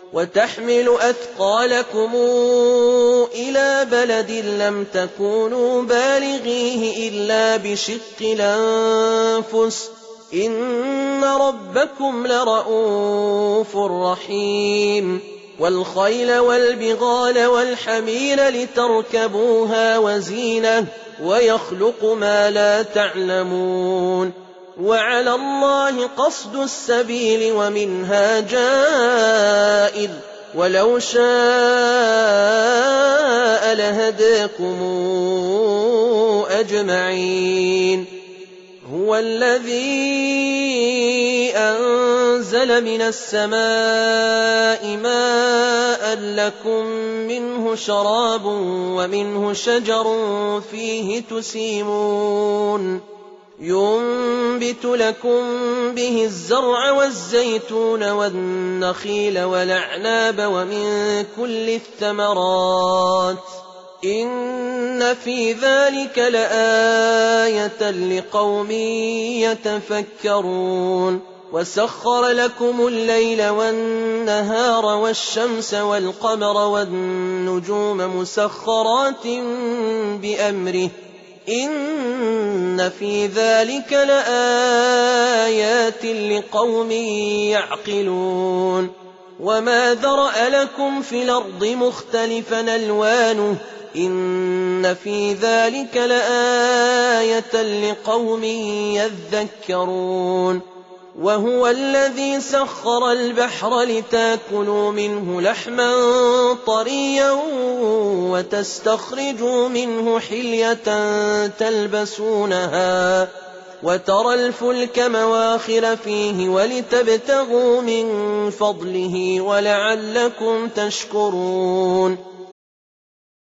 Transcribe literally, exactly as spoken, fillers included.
وتحمل أثقالكم إلى بلد لم تكونوا بالغيه إلا بشق الأنفس إن ربكم لرءوف رحيم والخيل والبغال والحمير لتركبوها وزينة ويخلق ما لا تعلمون وعلى الله قصد السبيل ومنها جائر ولو شاء لهداكم أجمعين هو الذي أنزل من السماء ماء لكم منه شراب ومنه شجر فيه تسيمون ينبت لكم به الزرع والزيتون والنخيل والأعناب ومن كل الثمرات إن في ذلك لآية لقوم يتفكرون وسخر لكم الليل والنهار والشمس والقمر والنجوم مسخرات بأمره إن في ذلك لآيات لقوم يعقلون وما ذرأ لكم في الأرض مختلفا ألوانه إن في ذلك لآية لقوم يذكرون وهو الذي سخر البحر لتاكلوا منه لحما طريا وتستخرجوا منه حلية تلبسونها وترى الفلك مواخر فيه ولتبتغوا من فضله ولعلكم تشكرون